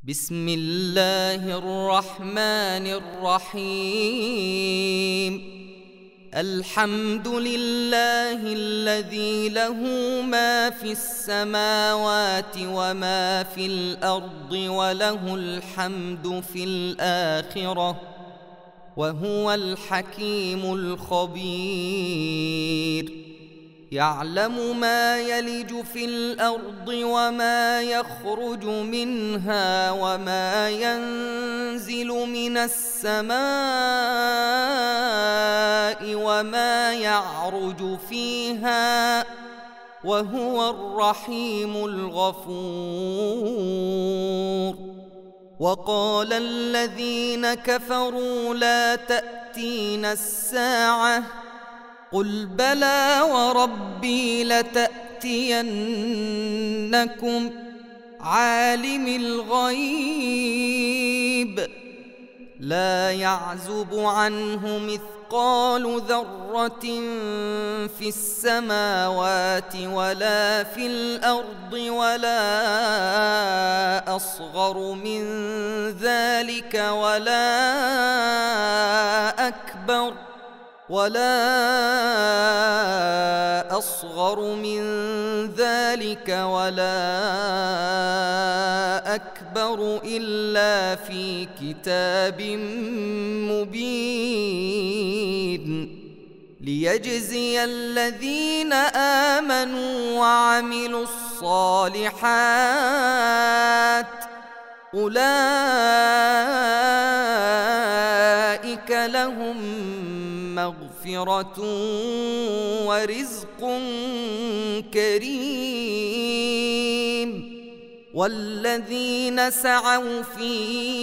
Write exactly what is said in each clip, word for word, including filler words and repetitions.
بسم الله الرحمن الرحيم. الحمد لله الذي له ما في السماوات وما في الأرض وله الحمد في الآخرة وهو الحكيم الخبير. يعلم ما يلج في الأرض وما يخرج منها وما ينزل من السماء وما يعرج فيها وهو الرحيم الغفور. وقال الذين كفروا لا تأتينا الساعة قل بلى وربي لتأتينكم عالم الغيب لا يعزب عنه مثقال ذرة في السماوات ولا في الأرض ولا أصغر من ذلك ولا أكبر ولا أصغر من ذلك ولا أكبر إلا في كتاب مبين ليجزي الذين آمنوا وعملوا الصالحات أولئك لهم مغفرة ورزق كريم. والذين سعوا في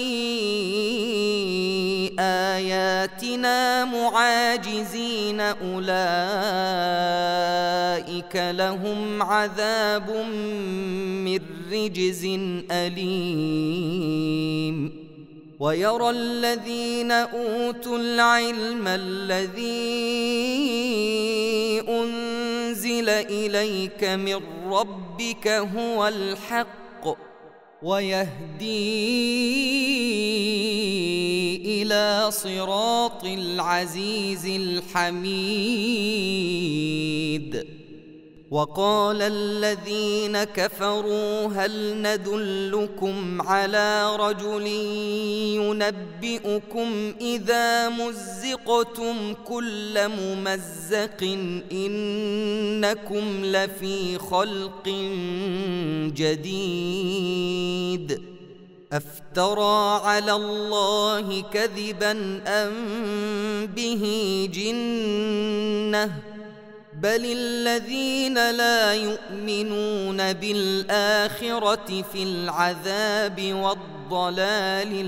آياتنا معاجزين أولئك لهم عذاب من رجز أليم. ويرى الذين أوتوا العلم الذي أنزل إليك من ربك هو الحق ويهدي إلى صراط العزيز الحميد. وقال الذين كفروا هل ندلكم على رجل ينبئكم إذا مزقتم كل ممزق إنكم لفي خلق جديد أفترى على الله كذبا أم به جنة بل الذين لا يؤمنون بالآخرة في العذاب والضلال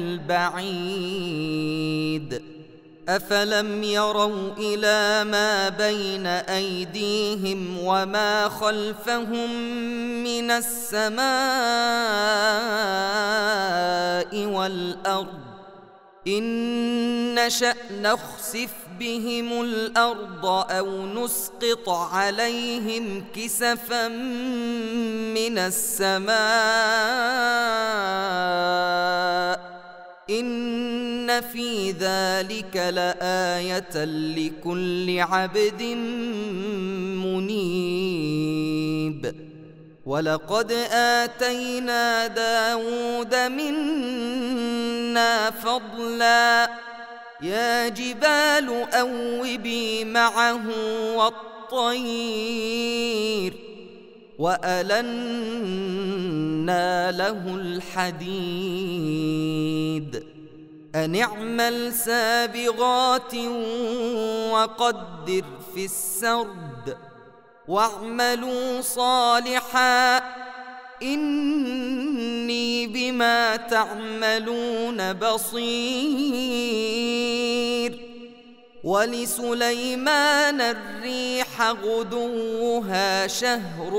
البعيد. أفلم يروا إلى ما بين أيديهم وما خلفهم من السماء والأرض إن نشأ نخسف بهم الأرض أو نسقط عليهم كسفا من السماء إن في ذلك لآية لكل عبد منيب. ولقد آتينا داود منا فضلا يا جبال أوبي معه والطير وألنا له الحديد أن اعمل سابغات وقدر في السرد واعملوا صالحا إني بما تعملون بصير. ولسليمان الريح غدوها شهر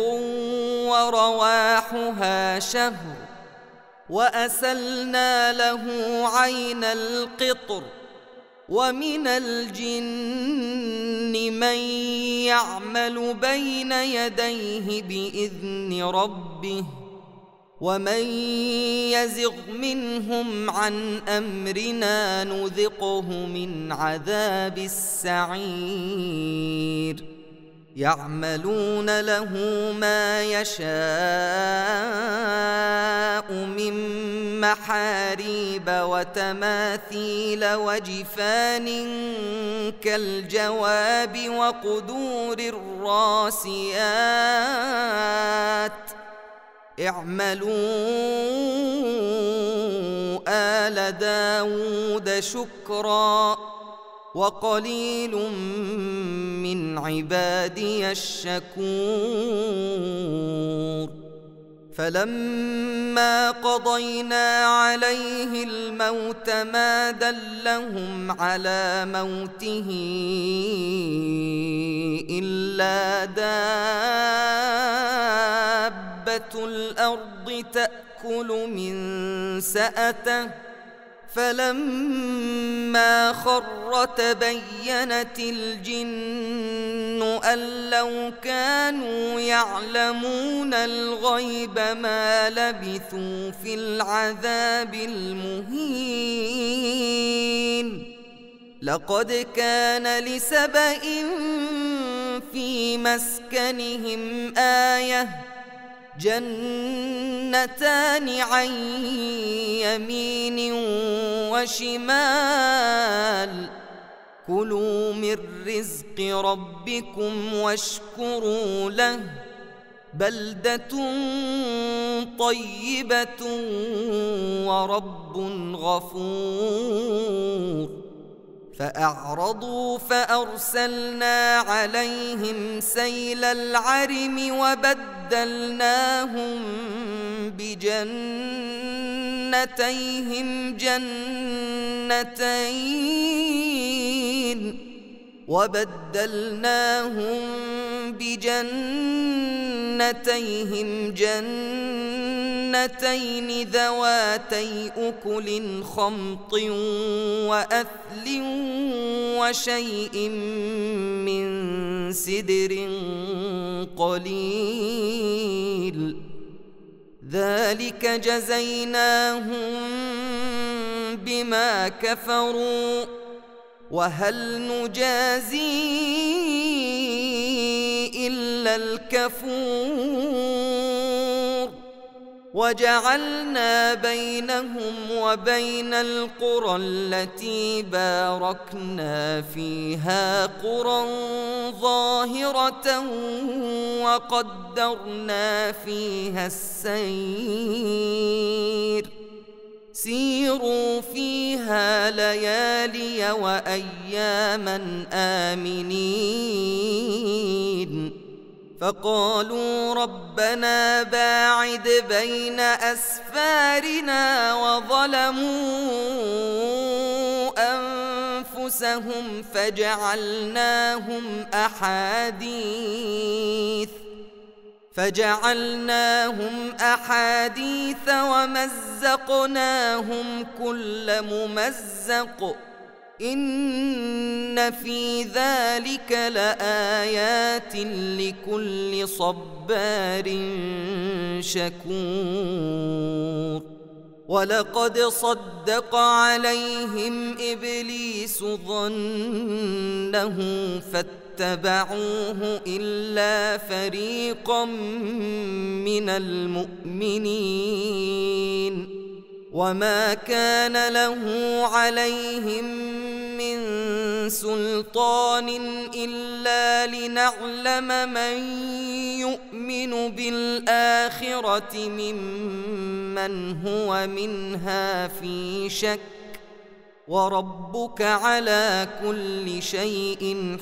ورواحها شهر وأسلنا له عين القطر ومن الجن من يعمل بين يديه بإذن ربه ومن يزغ منهم عن أمرنا نذقه من عذاب السعير يعملون له ما يشاء من محاريب وتماثيل وجفان كالجواب وقدور الراسيات اعملوا آل داود شكرا وقليل من عبادي الشكور فلما قضينا عليه الموت ما دلهم على موته إلا دابة الأرض تأكل من سأته فلما خر تبينت الجن أن لو كانوا يعلمون الغيب ما لبثوا في العذاب المهين لقد كان لسبإ في مسكنهم آية جنتان عن يمين وشمال كلوا من رزق ربكم واشكروا له بلدة طيبة ورب غفور فأعرضوا فأرسلنا عليهم سيل العرم وبدلناهم بجنتيهم جنتين وبدلناهم بجنتيهم جنتين ذواتي أكل خمط وأثل وشيء من سدر قليل ذلك جزيناهم بما كفروا وهل نجازي إلا الكفور وجعلنا بينهم وبين القرى التي باركنا فيها قرى ظاهرة وقدرنا فيها السير سيروا فيها ليالي وأياما آمنين فقالوا ربنا باعد بين أسفارنا وظلموا أنفسهم فجعلناهم أحاديث فجعلناهم أحاديث ومزقناهم كل ممزق إن في ذلك لآيات لكل صبار شكور ولقد صدق عليهم إبليس ظنه فاتبعوه إلا فريقا من المؤمنين وما كان له عليهم من سلطان إلا لنعلم من يؤمن بالآخرة ممن هو منها في شك وربك على كل شيء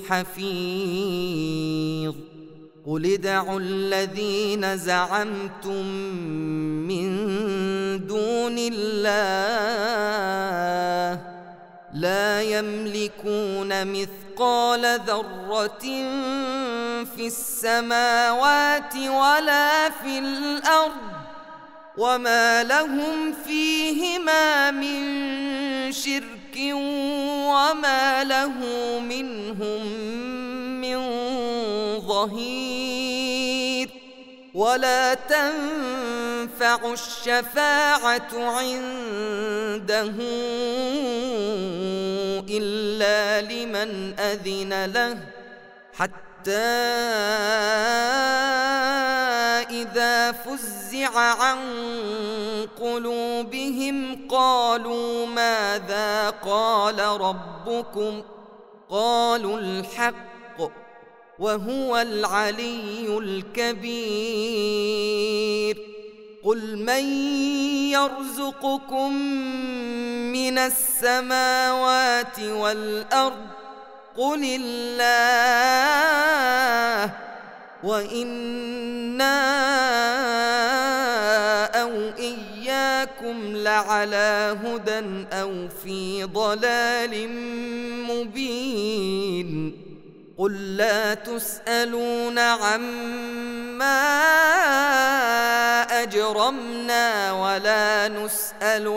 حفيظ قل ادعوا الذين زعمتم من دون الله لا يملكون مثقال ذرة في السماوات ولا في الأرض وما لهم فيهما من شرك وما له منهم من ظهير ولا تنفع الشفاعة عنده إلا لمن أذن له، حتى إذا فزع عن قلوبهم قالوا ماذا قال ربكم؟ قالوا الحق وهو العلي الكبير. قل من يرزقكم من السماوات والأرض؟ قل الله، وإنا أو إياكم لعلى هدى أو في ضلال مبين. قل لا تسألون عما أجرمنا ولا نسأل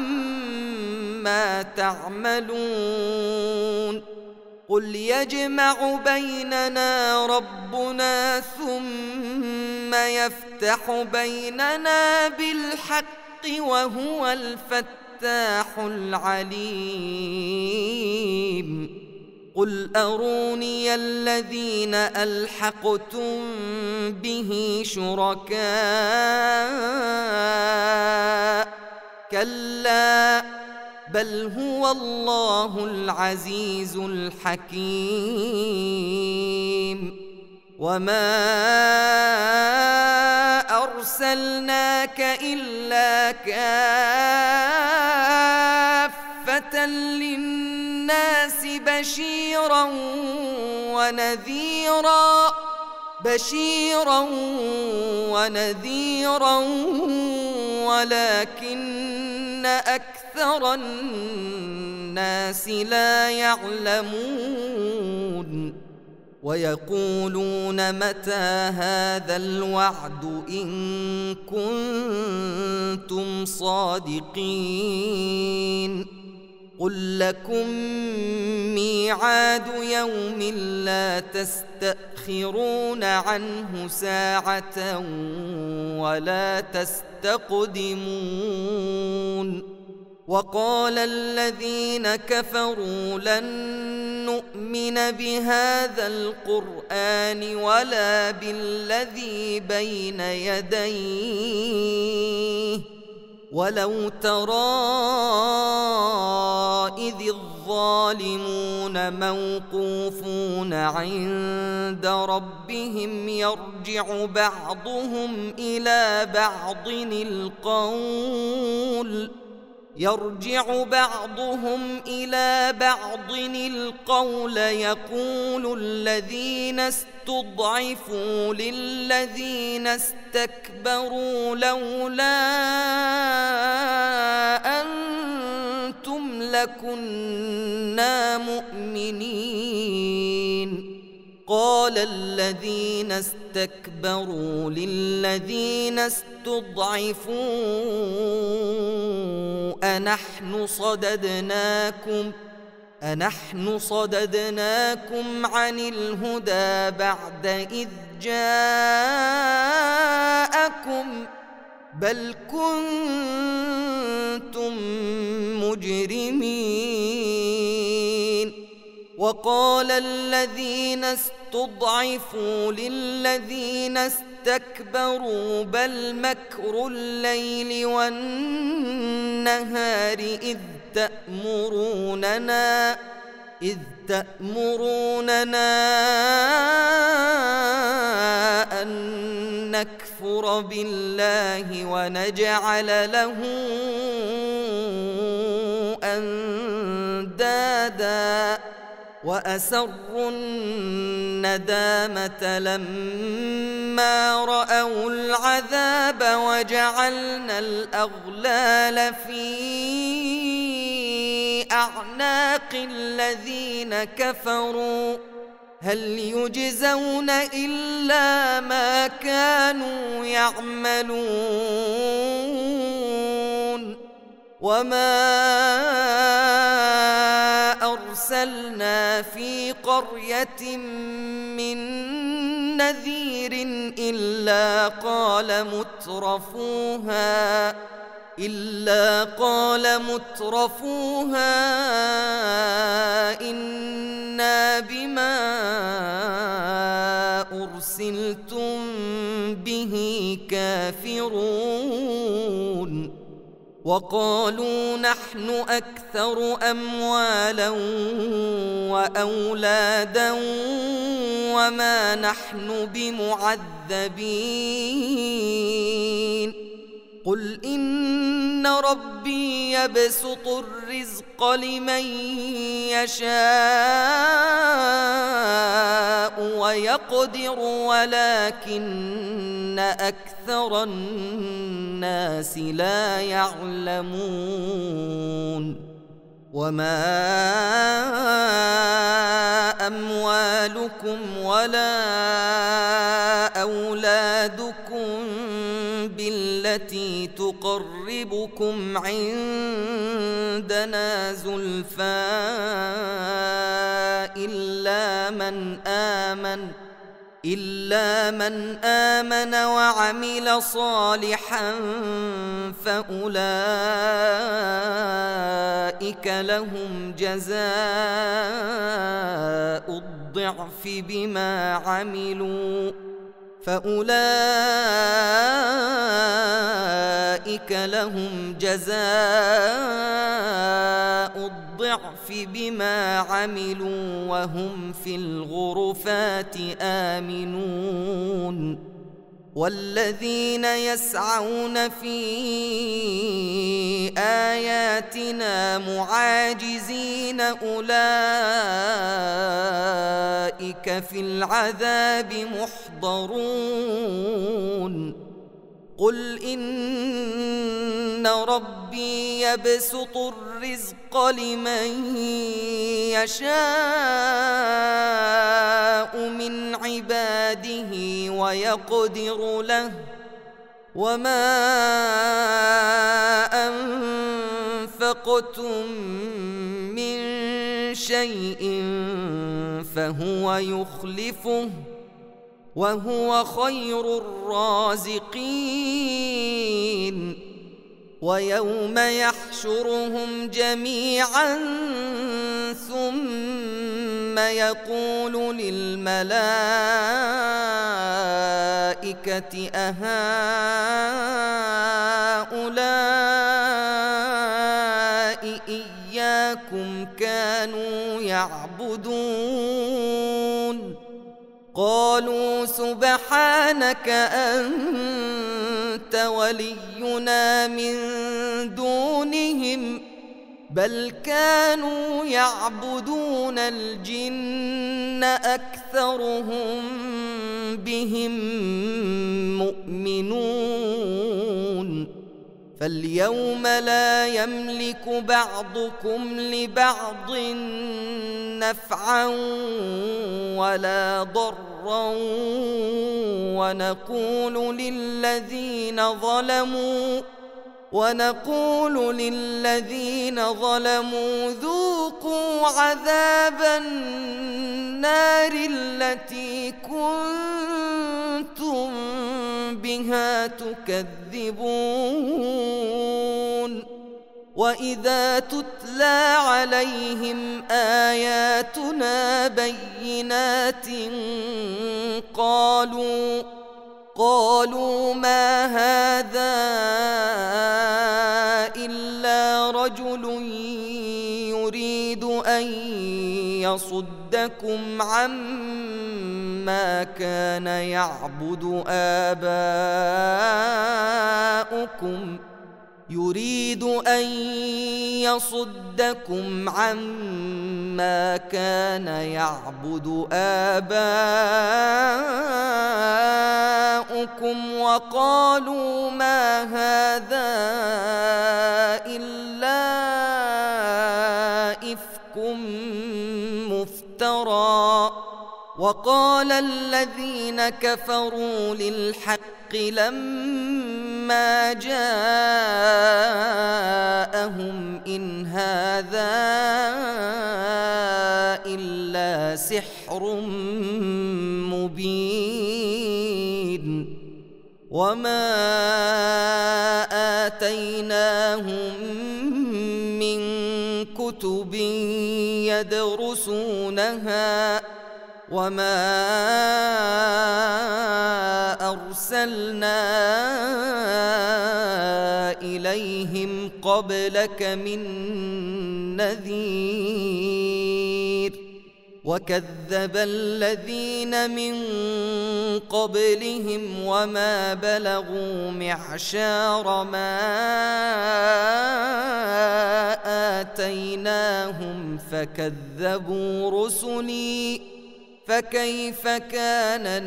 عما تعملون. قل يجمع بيننا ربنا ثم يفتح بيننا بالحق وهو الفتاح العليم. قل أروني الذين ألحقتم به شركاء، كلا بل هو الله العزيز الحكيم. وما أرسلناك إلا كافة للناس بشيرا ونذيرا بشيرا ونذيرا ولكن أكثر الناس لا يعلمون. ويقولون متى هذا الوعد إن كنتم صادقين؟ قل لكم ميعاد يوم لا تستأخرون عنه ساعة ولا تستقدمون. وقال الذين كفروا لن نؤمن بهذا القرآن ولا بالذي بين يديه ولو ترى إذ الظالمون موقوفون عند ربهم يرجع بعضهم إلى بعض القول يرجع بعضهم إلى بعض القول يقول الذين استضعفوا للذين استكبروا لولا أنتم لكنا مؤمنين. قال الذين استكبروا للذين استضعفوا أنحن صددناكم أنحن صددناكم عن الهدى بعد إذ جاءكم بل كنتم مجرمين. وقال الذين استضعفوا للذين استكبروا بل مكر الليل والنهار إذ تأمروننا إذ تأمروننا أن نكفر بالله ونجعل له أندادا وأسروا الندامة لما رأوا العذاب وجعلنا الأغلال في أعناق الذين كفروا هل يجزون إلا ما كانوا يعملون. وما أرسلنا في قرية من نذير إلا قال مترفوها إلا قال مترفوها إنا بما أرسلتم به كافرون وقالوا نحن أكثر أموالا وأولادا وما نحن بمعذبين قل إن ربي يبسط الرزق لمن يشاء ويقدر ولكن أكثر الناس لا يعلمون وما أموالكم ولا أولادكم بالتي تقربكم عندنا زلفى إلا من آمن إلا من آمن وعمل صالحا فأولئك لهم جزاء الضعف بما عملوا فأولئك لهم جزاء الضعف بما عملوا وهم في الغرفات آمنون والذين يسعون في آياتنا معاجزين أولئك في العذاب محضرون قل إن ربي يبسط الرزق لمن يشاء من عباده ويقدر له وما أنفقتم من شيء فهو يخلفه وهو خير الرازقين ويوم يحشرهم جميعا ثم يقول للملائكة أهؤلاء إياكم كانوا يعبدون قالوا سبحانك أنت ولينا من دونهم بل كانوا يعبدون الجن أكثرهم بهم مؤمنون فاليوم لا يملك بعضكم لبعض نفعا ولا ضرا ونقول للذين ظلموا ونقول للذين ظلموا ذوقوا عذاب النار التي كنتم بها تكذبون وإذا تتلى عليهم آياتنا بينات قالوا قالوا ما هذا إلا رجل يريد أن يصدكم عما كان يعبد آباؤكم يريد أن يصدكم عما كان يعبد آباؤكم وقالوا ما هذا إلا إفك مفترى وقال الذين كفروا للحق لما جاءهم إن هذا إلا سحر مبين وما آتيناهم من كتب يدرسونها وما أرسلنا إليهم قبلك من نذير وكذب الذين من قبلهم وما بلغوا معشار ما آتيناهم فكذبوا رسلي فكيف كان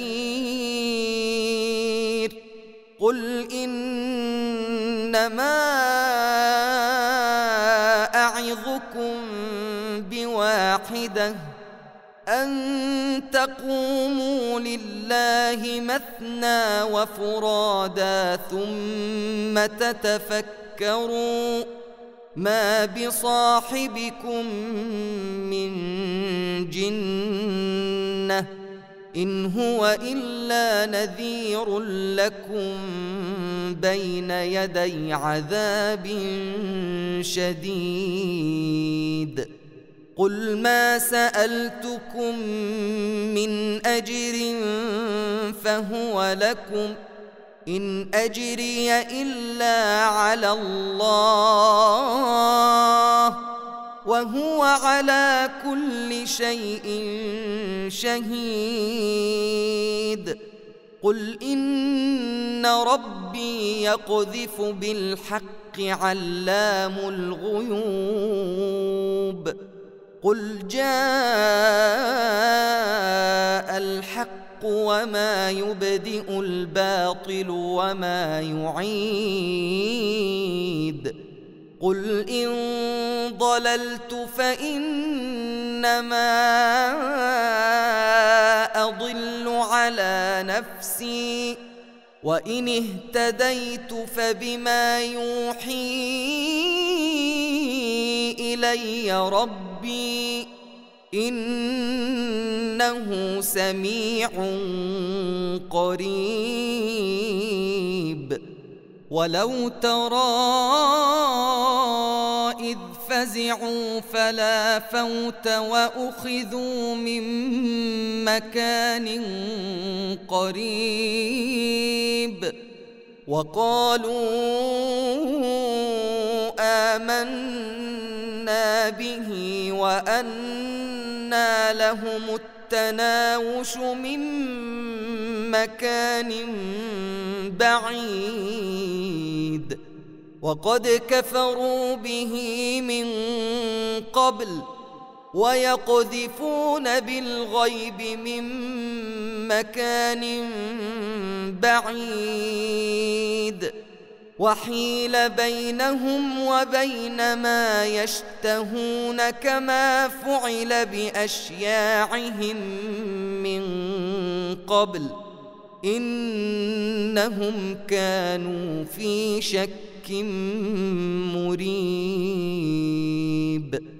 نكير قل إنما أعظكم بواحدة أن تقوموا لله مثنى وفرادا ثم تتفكروا ما بصاحبكم من جنة إن هو إلا نذير لكم بين يدي عذاب شديد قل ما سألتكم من أجر فهو لكم إن أجري إلا على الله وهو على كل شيء شهيد قل إن ربي يقذف بالحق علام الغيوب قل جاء الحق وما يبدئ الباطل وما يعيد قل إن ضللت فإنما أضل على نفسي وإن اهتديت فبما يوحي إلي ربي إنه سميع قريب ولو ترى إذ فزعوا فلا فوت وأخذوا من مكان قريب وقالوا آمنا به وأنى لهم التناوش من مكان بعيد وقد كفروا به من قبل ويقذفون بالغيب من مكان بعيد وحيل بينهم وبين ما يشتهون كما فعل بأشياعهم من قبل إنهم كانوا في شك مريب.